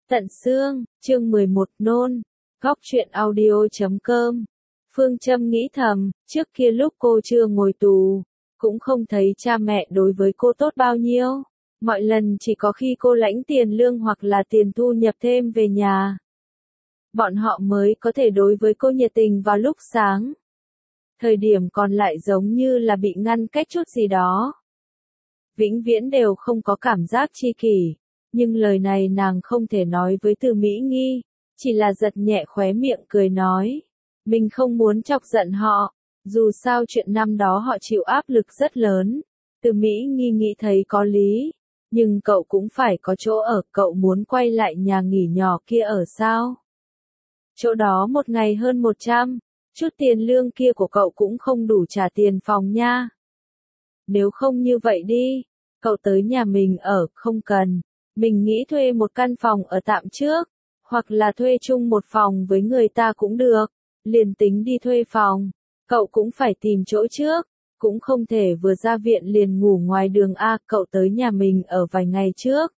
Tận xương, chương 11 nôn, góc truyện audio.com. Phương Châm nghĩ thầm, trước kia lúc cô chưa ngồi tù, cũng không thấy cha mẹ đối với cô tốt bao nhiêu. Mọi lần chỉ có khi cô lãnh tiền lương hoặc là tiền thu nhập thêm về nhà, bọn họ mới có thể đối với cô nhiệt tình vào lúc sáng. Thời điểm còn lại giống như là bị ngăn cách chút gì đó. Vĩnh viễn đều không có cảm giác tri kỷ. Nhưng lời này nàng không thể nói với Từ Mỹ Nghi, chỉ là giật nhẹ khóe miệng cười nói. Mình không muốn chọc giận họ, dù sao chuyện năm đó họ chịu áp lực rất lớn. Từ Mỹ Nghi nghĩ thấy có lý, nhưng cậu cũng phải có chỗ ở, cậu muốn quay lại nhà nghỉ nhỏ kia ở sao? Chỗ đó một ngày hơn 100, chút tiền lương kia của cậu cũng không đủ trả tiền phòng nha. Nếu không như vậy đi, cậu tới nhà mình ở, không cần. Mình nghĩ thuê một căn phòng ở tạm trước, hoặc là thuê chung một phòng với người ta cũng được, liền tính đi thuê phòng, cậu cũng phải tìm chỗ trước, cũng không thể vừa ra viện liền ngủ ngoài đường A, cậu tới nhà mình ở vài ngày trước.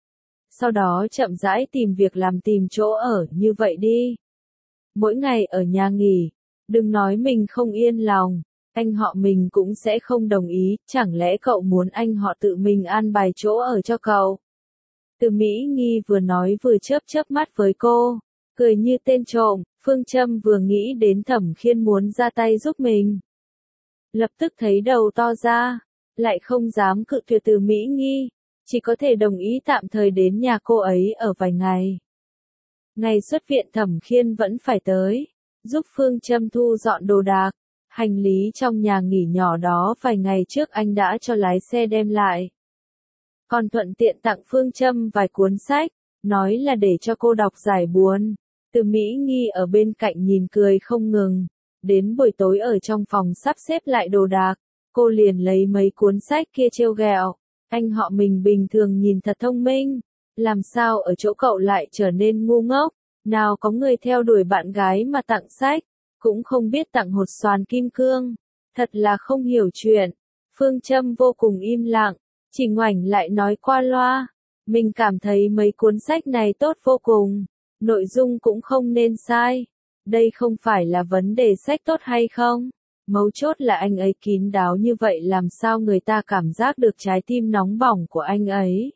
Sau đó chậm rãi tìm việc làm, tìm chỗ ở, như vậy đi. Mỗi ngày ở nhà nghỉ, đừng nói mình không yên lòng, anh họ mình cũng sẽ không đồng ý, chẳng lẽ cậu muốn anh họ tự mình an bài chỗ ở cho cậu? Từ Mỹ Nghi vừa nói vừa chớp mắt với cô, cười như tên trộm. Phương Châm vừa nghĩ đến Thẩm Khiên muốn ra tay giúp mình, lập tức thấy đầu to ra, lại không dám cự tuyệt Từ Mỹ Nghi, chỉ có thể đồng ý tạm thời đến nhà cô ấy ở vài ngày. Ngày xuất viện Thẩm Khiên vẫn phải tới, giúp Phương Châm thu dọn đồ đạc, hành lý trong nhà nghỉ nhỏ đó vài ngày trước anh đã cho lái xe đem lại. Còn thuận tiện tặng Phương Châm vài cuốn sách, nói là để cho cô đọc giải buồn. Từ Mỹ Nghi ở bên cạnh nhìn cười không ngừng. Đến buổi tối ở trong phòng sắp xếp lại đồ đạc, cô liền lấy mấy cuốn sách kia trêu ghẹo. Anh họ mình bình thường nhìn thật thông minh, làm sao ở chỗ cậu lại trở nên ngu ngốc? Nào có người theo đuổi bạn gái mà tặng sách, cũng không biết tặng hột xoàn kim cương. Thật là không hiểu chuyện. Phương Châm vô cùng im lặng, chỉ ngoảnh lại nói qua loa. Mình cảm thấy mấy cuốn sách này tốt vô cùng. Nội dung cũng không nên sai. Đây không phải là vấn đề sách tốt hay không. Mấu chốt là anh ấy kín đáo như vậy, làm sao người ta cảm giác được trái tim nóng bỏng của anh ấy.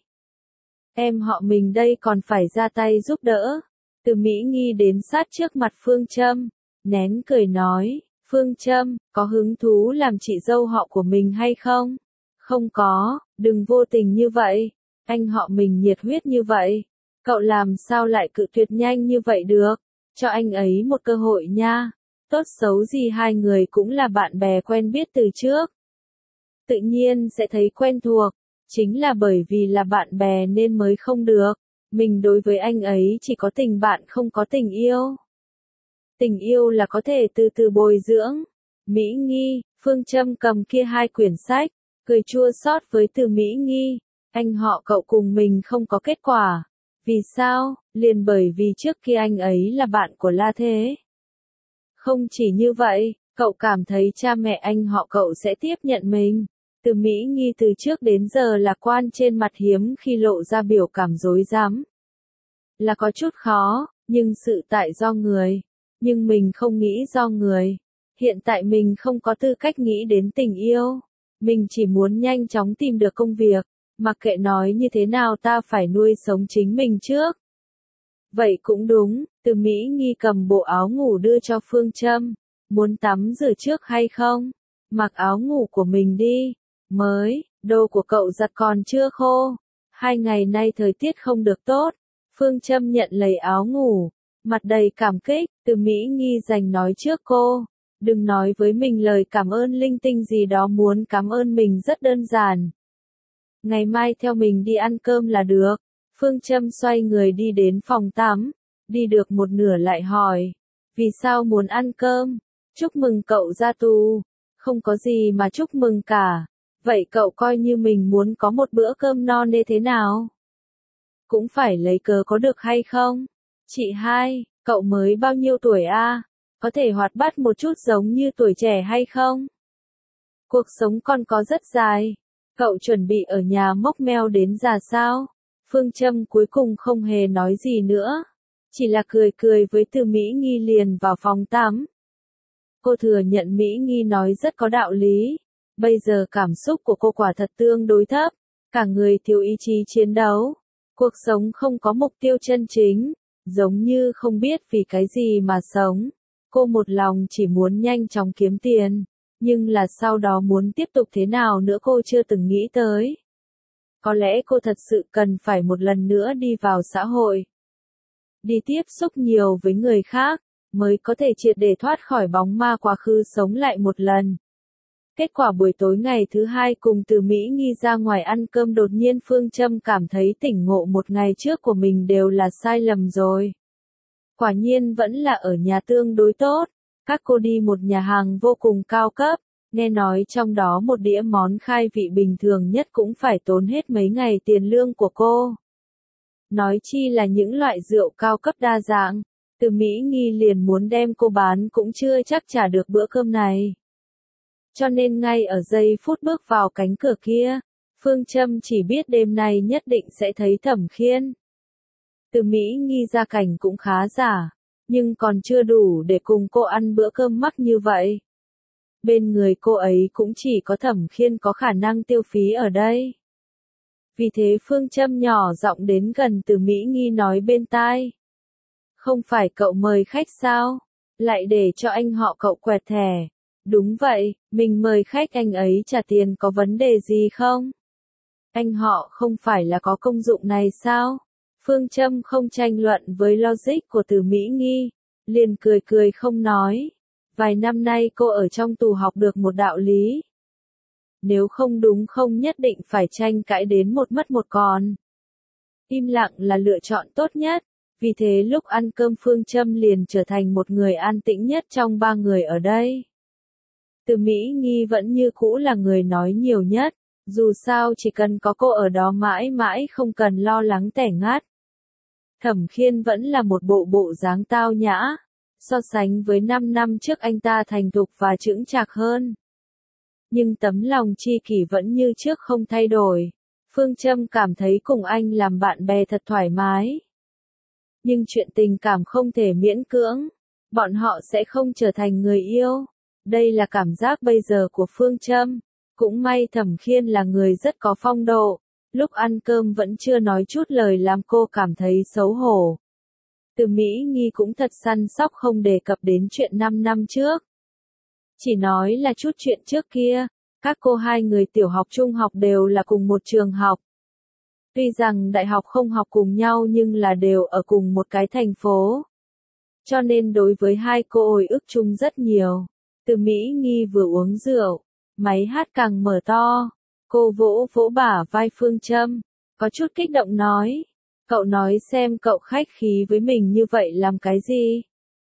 Em họ mình đây còn phải ra tay giúp đỡ. Từ Mỹ Nghi đến sát trước mặt Phương Châm, nén cười nói. Phương Châm, có hứng thú làm chị dâu họ của mình hay không? Không có, đừng vô tình như vậy. Anh họ mình nhiệt huyết như vậy, cậu làm sao lại cự tuyệt nhanh như vậy được? Cho anh ấy một cơ hội nha. Tốt xấu gì hai người cũng là bạn bè quen biết từ trước. Tự nhiên sẽ thấy quen thuộc. Chính là bởi vì là bạn bè nên mới không được. Mình đối với anh ấy chỉ có tình bạn không có tình yêu. Tình yêu là có thể từ từ bồi dưỡng. Mỹ Nghi, Phương Châm cầm kia hai quyển sách, cười chua xót với Từ Mỹ Nghi. Anh họ cậu cùng mình không có kết quả. Vì sao? Liền bởi vì trước kia anh ấy là bạn của La Thế. Không chỉ như vậy, cậu cảm thấy cha mẹ anh họ cậu sẽ tiếp nhận mình. Từ Mỹ Nghi từ trước đến giờ lạc quan, trên mặt hiếm khi lộ ra biểu cảm rối rắm. Là có chút khó, nhưng sự tại do người. Nhưng mình không nghĩ do người. Hiện tại mình không có tư cách nghĩ đến tình yêu. Mình chỉ muốn nhanh chóng tìm được công việc. Mặc kệ nói như thế nào ta phải nuôi sống chính mình trước. Vậy cũng đúng, Từ Mỹ Nghi cầm bộ áo ngủ đưa cho Phương Châm. Muốn tắm rửa trước hay không? Mặc áo ngủ của mình đi. Mới, đồ của cậu giặt còn chưa khô. 2 ngày nay thời tiết không được tốt. Phương Châm nhận lấy áo ngủ, mặt đầy cảm kích. Từ Mỹ Nghi dành nói trước cô. Đừng nói với mình lời cảm ơn linh tinh gì đó, muốn cảm ơn mình rất đơn giản. Ngày mai theo mình đi ăn cơm là được. Phương Châm xoay người đi đến phòng tắm. Đi được một nửa lại hỏi. Vì sao muốn ăn cơm? Chúc mừng cậu ra tù. Không có gì mà chúc mừng cả. Vậy cậu coi như mình muốn có một bữa cơm no nê thế nào? Cũng phải lấy cớ có được hay không? Chị hai, cậu mới bao nhiêu tuổi a? Có thể hoạt bát một chút giống như tuổi trẻ hay không? Cuộc sống còn có rất dài. Cậu chuẩn bị ở nhà mốc meo đến già sao? Phương Châm cuối cùng không hề nói gì nữa. Chỉ là cười cười với Từ Mỹ Nghi liền vào phòng tắm. Cô thừa nhận Mỹ Nghi nói rất có đạo lý. Bây giờ cảm xúc của cô quả thật tương đối thấp. Cả người thiếu ý chí chiến đấu. Cuộc sống không có mục tiêu chân chính. Giống như không biết vì cái gì mà sống. Cô một lòng chỉ muốn nhanh chóng kiếm tiền. Nhưng là sau đó muốn tiếp tục thế nào nữa cô chưa từng nghĩ tới. Có lẽ cô thật sự cần phải một lần nữa đi vào xã hội. Đi tiếp xúc nhiều với người khác, mới có thể triệt để thoát khỏi bóng ma quá khứ sống lại một lần. Kết quả buổi tối ngày thứ hai cùng Từ Mỹ Nghi ra ngoài ăn cơm đột nhiên Phương Châm cảm thấy tỉnh ngộ một ngày trước của mình đều là sai lầm rồi. Quả nhiên vẫn là ở nhà tương đối tốt. Các cô đi một nhà hàng vô cùng cao cấp, nghe nói trong đó một đĩa món khai vị bình thường nhất cũng phải tốn hết mấy ngày tiền lương của cô. Nói chi là những loại rượu cao cấp đa dạng, Từ Mỹ Nghi liền muốn đem cô bán cũng chưa chắc trả được bữa cơm này. Cho nên ngay ở giây phút bước vào cánh cửa kia, Phương Châm chỉ biết đêm nay nhất định sẽ thấy Thẩm Khiên. Từ Mỹ Nghi gia cảnh cũng khá giả, nhưng còn chưa đủ để cùng cô ăn bữa cơm mắc như vậy. Bên người cô ấy cũng chỉ có Thẩm Khiên có khả năng tiêu phí ở đây. Vì thế Phương Châm nhỏ giọng đến gần Từ Mỹ Nghi nói bên tai. Không phải cậu mời khách sao? Lại để cho anh họ cậu quẹt thẻ. Đúng vậy, mình mời khách anh ấy trả tiền có vấn đề gì không? Anh họ không phải là có công dụng này sao? Phương Châm không tranh luận với logic của Từ Mỹ Nghi, liền cười cười không nói. Vài năm nay cô ở trong tù học được một đạo lý. Nếu không đúng không nhất định phải tranh cãi đến một mất một còn. Im lặng là lựa chọn tốt nhất, vì thế lúc ăn cơm Phương Châm liền trở thành một người an tĩnh nhất trong ba người ở đây. Từ Mỹ Nghi vẫn như cũ là người nói nhiều nhất, dù sao chỉ cần có cô ở đó mãi mãi không cần lo lắng tẻ ngắt. Thẩm Khiên vẫn là một bộ dáng tao nhã, so sánh với 5 năm trước anh ta thành thục và chững chạc hơn. Nhưng tấm lòng tri kỷ vẫn như trước không thay đổi. Phương Châm cảm thấy cùng anh làm bạn bè thật thoải mái. Nhưng chuyện tình cảm không thể miễn cưỡng, bọn họ sẽ không trở thành người yêu. Đây là cảm giác bây giờ của Phương Châm. Cũng may Thẩm Khiên là người rất có phong độ, lúc ăn cơm vẫn chưa nói chút lời làm cô cảm thấy xấu hổ. Từ Mỹ Nghi cũng thật săn sóc không đề cập đến chuyện 5 năm trước. Chỉ nói là chút chuyện trước kia, các cô hai người tiểu học trung học đều là cùng một trường học. Tuy rằng đại học không học cùng nhau nhưng là đều ở cùng một cái thành phố. Cho nên đối với hai cô hồi ức chung rất nhiều. Từ Mỹ Nghi vừa uống rượu, máy hát càng mở to. Cô vỗ vỗ bả vai Phương Châm, có chút kích động nói. Cậu nói xem cậu khách khí với mình như vậy làm cái gì?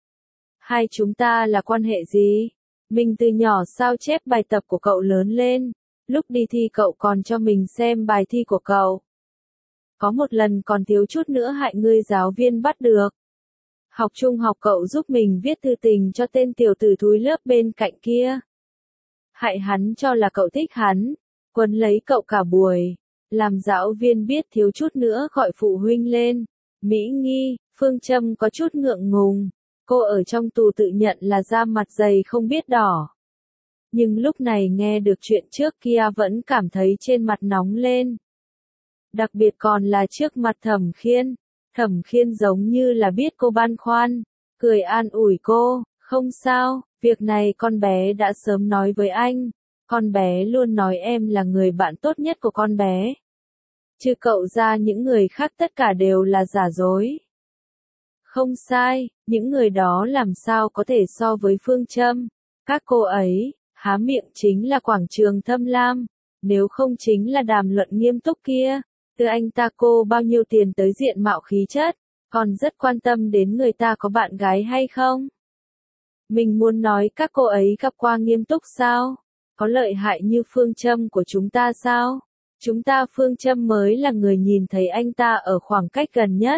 Hai chúng ta là quan hệ gì? Mình từ nhỏ sao chép bài tập của cậu lớn lên. Lúc đi thi cậu còn cho mình xem bài thi của cậu. Có một lần còn thiếu chút nữa hại ngươi giáo viên bắt được. Học trung học cậu giúp mình viết thư tình cho tên tiểu tử thúi lớp bên cạnh kia. Hại hắn cho là cậu thích hắn, quấn lấy cậu cả buổi. Làm giáo viên biết thiếu chút nữa gọi phụ huynh lên. Mỹ Nghi, Phương Châm có chút ngượng ngùng. Cô ở trong tù tự nhận là da mặt dày không biết đỏ. Nhưng lúc này nghe được chuyện trước kia vẫn cảm thấy trên mặt nóng lên. Đặc biệt còn là trước mặt Thẩm Khiên. Thẩm Khiên giống như là biết cô băn khoăn, cười an ủi cô, không sao, việc này con bé đã sớm nói với anh. Con bé luôn nói em là người bạn tốt nhất của con bé. Chứ cậu ra những người khác tất cả đều là giả dối. Không sai, những người đó làm sao có thể so với Phương Châm. Các cô ấy, há miệng chính là quảng trường Thâm Lam, nếu không chính là đàm luận nghiêm túc kia. Từ anh ta cô bao nhiêu tiền tới diện mạo khí chất, còn rất quan tâm đến người ta có bạn gái hay không. Mình muốn nói các cô ấy gặp qua nghiêm túc sao? Có lợi hại như Phương Châm của chúng ta sao? Chúng ta Phương Châm mới là người nhìn thấy anh ta ở khoảng cách gần nhất.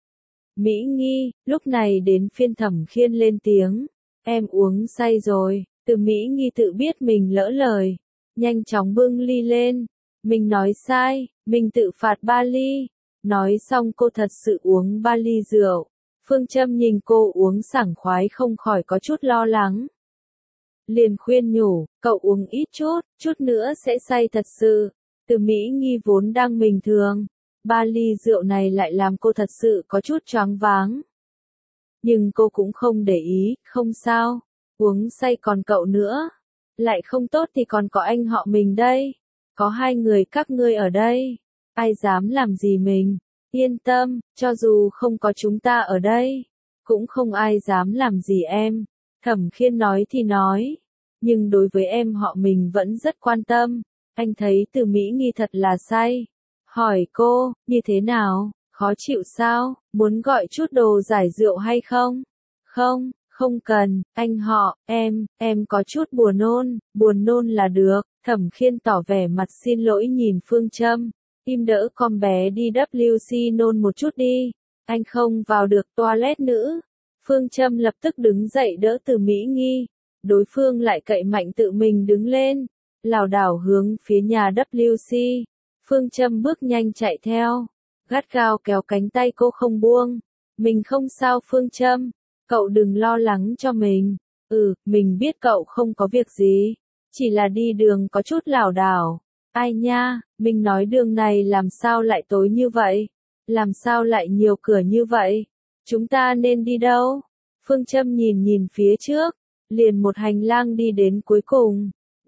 Mỹ Nghi, lúc này đến phiên Thẩm Khiên lên tiếng. Em uống say rồi. Từ Mỹ Nghi tự biết mình lỡ lời. Nhanh chóng bưng ly lên. Mình nói sai, mình tự phạt 3 ly. Nói xong cô thật sự uống 3 ly rượu. Phương Châm nhìn cô uống sảng khoái không khỏi có chút lo lắng. Liền khuyên nhủ, cậu uống ít chút, chút nữa sẽ say thật sự. Từ Mỹ Nghi vốn đang bình thường. 3 ly rượu này lại làm cô thật sự có chút choáng váng. Nhưng cô cũng không để ý, không sao. Uống say còn cậu nữa. Lại không tốt thì còn có anh họ mình đây. Có hai người các ngươi ở đây. Ai dám làm gì mình. Yên tâm, cho dù không có chúng ta ở đây. Cũng không ai dám làm gì em. Thẩm Khiên nói thì nói. Nhưng đối với em họ mình vẫn rất quan tâm. Anh thấy Từ Mỹ Nghi thật là say. Hỏi cô, như thế nào, khó chịu sao, muốn gọi chút đồ giải rượu hay không? Không, không cần, anh họ, em có chút buồn nôn là được. Thẩm Khiên tỏ vẻ mặt xin lỗi nhìn Phương Châm. Im đỡ con bé đi WC nôn một chút đi. Anh không vào được toilet nữa. Phương Châm lập tức đứng dậy đỡ Từ Mỹ Nghi. Đối phương lại cậy mạnh tự mình đứng lên. Lảo đảo hướng phía nhà WC. Phương Châm bước nhanh chạy theo. Gắt gao kéo cánh tay cô không buông. Mình không sao Phương Châm. Cậu đừng lo lắng cho mình. Mình biết cậu không có việc gì. Chỉ là đi đường có chút lảo đảo. Ai nha, mình nói đường này làm sao lại tối như vậy? Làm sao lại nhiều cửa như vậy? Chúng ta nên đi đâu? Phương Châm nhìn phía trước. Liền một hành lang đi đến cuối cùng.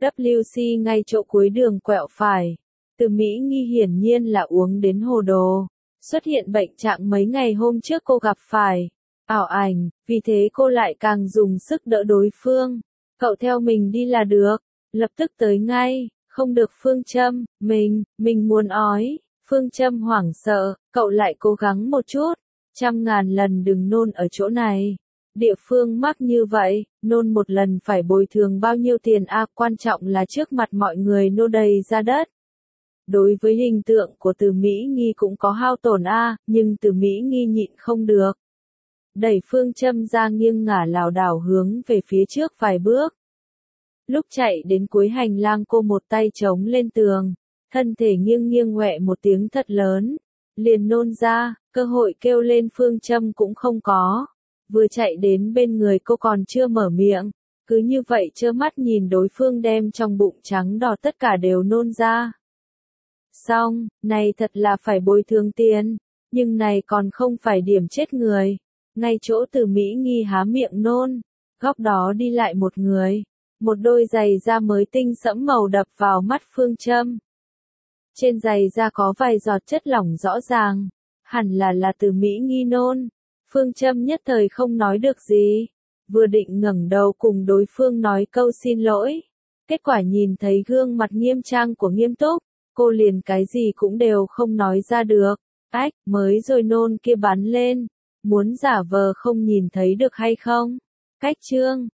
WC ngay chỗ cuối đường quẹo phải. Từ Mỹ Nghi hiển nhiên là uống đến hồ đồ. Xuất hiện bệnh trạng mấy ngày hôm trước cô gặp phải. Ảo ảnh, vì thế cô lại càng dùng sức đỡ đối phương. Cậu theo mình đi là được. Lập tức tới ngay. Không được Phương Châm, mình muốn ói. Phương Châm hoảng sợ, cậu lại cố gắng một chút. 100.000 lần đừng nôn ở chỗ này. Địa phương mắc như vậy, nôn một lần phải bồi thường bao nhiêu tiền quan trọng là trước mặt mọi người nô đầy ra đất. Đối với hình tượng của Từ Mỹ Nghi cũng có hao tổn nhưng Từ Mỹ Nghi nhịn không được. Đẩy Phương Châm ra nghiêng ngả lảo đảo hướng về phía trước vài bước. Lúc chạy đến cuối hành lang cô một tay chống lên tường, thân thể nghiêng nghiêng ngoẹ một tiếng thật lớn, liền nôn ra, cơ hội kêu lên Phương Châm cũng không có. Vừa chạy đến bên người cô còn chưa mở miệng, cứ như vậy trơ mắt nhìn đối phương đem trong bụng trắng đỏ tất cả đều nôn ra. Xong, này thật là phải bồi thường tiền, nhưng này còn không phải điểm chết người. Ngay chỗ Từ Mỹ Nghi há miệng nôn, góc đó đi lại một người. Một đôi giày da mới tinh sẫm màu đập vào mắt Phương Châm. Trên giày da có vài giọt chất lỏng rõ ràng, hẳn là Từ Mỹ Nghi nôn. Phương Châm nhất thời không nói được gì, vừa định ngẩng đầu cùng đối phương nói câu xin lỗi. Kết quả nhìn thấy gương mặt nghiêm trang của Nghiêm Túc, cô liền cái gì cũng đều không nói ra được. Mới rồi nôn kia bắn lên, muốn giả vờ không nhìn thấy được hay không? Cách chương